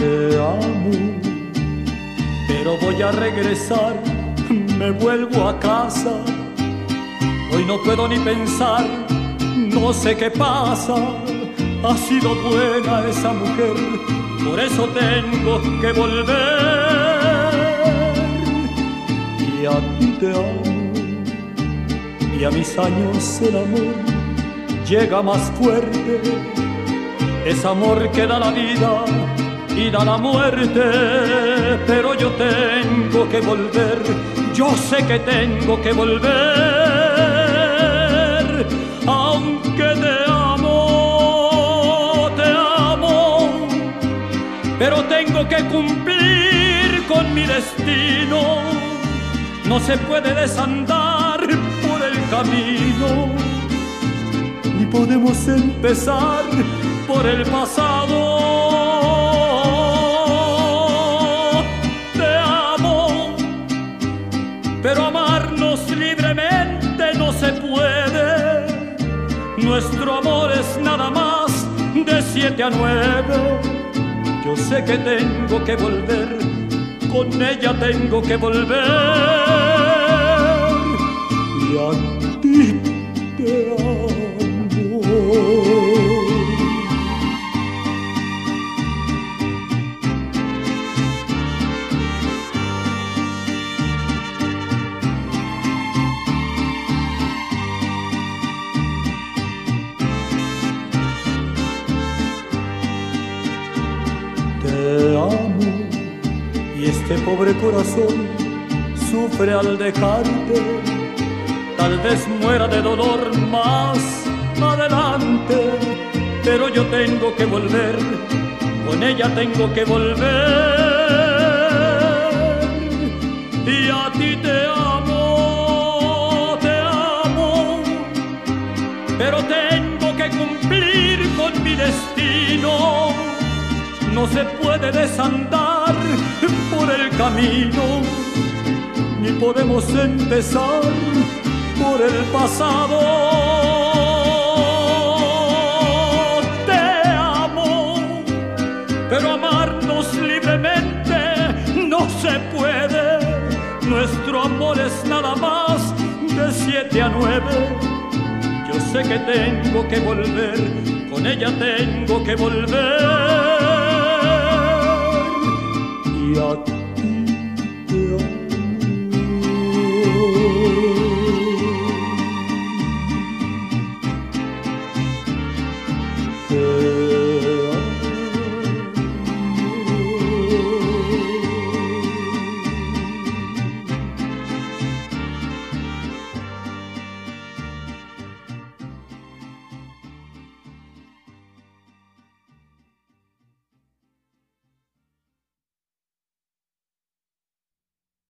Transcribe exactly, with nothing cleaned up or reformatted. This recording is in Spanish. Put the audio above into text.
Te amo, pero voy a regresar, me vuelvo a casa. Hoy no puedo ni pensar, no sé qué pasa. Ha sido buena esa mujer, por eso tengo que volver. Y a ti te amo, y a mis años el amor llega más fuerte. Es amor que da la vida y da la muerte, pero yo tengo que volver, yo sé que tengo que volver. Aunque te amo, te amo, pero tengo que cumplir con mi destino. No se puede desandar por el camino, ni podemos empezar por el pasado. Te amo, pero amarnos libremente no se puede. Nuestro amor es nada más de siete a nueve. Yo sé que tengo que volver, con ella tengo que volver. Y a ti te amo. Te amo, y este pobre corazón sufre al dejarte. Tal vez muera de dolor más adelante, pero yo tengo que volver, con ella tengo que volver. Y a ti te amo, te amo, pero tengo que cumplir con mi destino. No se puede desandar por el camino, ni podemos empezar por el pasado. Te amo, pero amarnos libremente no se puede. Nuestro amor es nada más de siete a nueve. Yo sé que tengo que volver, con ella tengo que volver. Y a